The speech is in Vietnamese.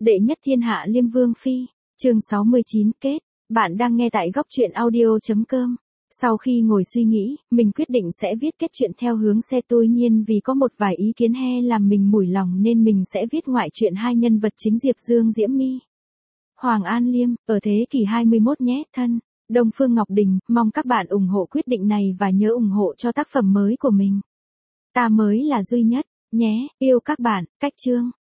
Đệ nhất thiên hạ Liêm Vương Phi, chương 69 kết. Bạn đang nghe tại góc truyện audio.com. Sau khi ngồi suy nghĩ, mình quyết định sẽ viết kết truyện theo hướng xe tuy nhiên vì có một vài ý kiến he làm mình mủi lòng nên mình sẽ viết ngoại truyện hai nhân vật chính Diệp Dương Diễm My. Hoàng An Liêm, ở thế kỷ 21 nhé thân. Đông Phương Ngọc Đình, mong các bạn ủng hộ quyết định này và nhớ ủng hộ cho tác phẩm mới của mình. Ta mới là duy nhất, nhé, yêu các bạn, cách chương.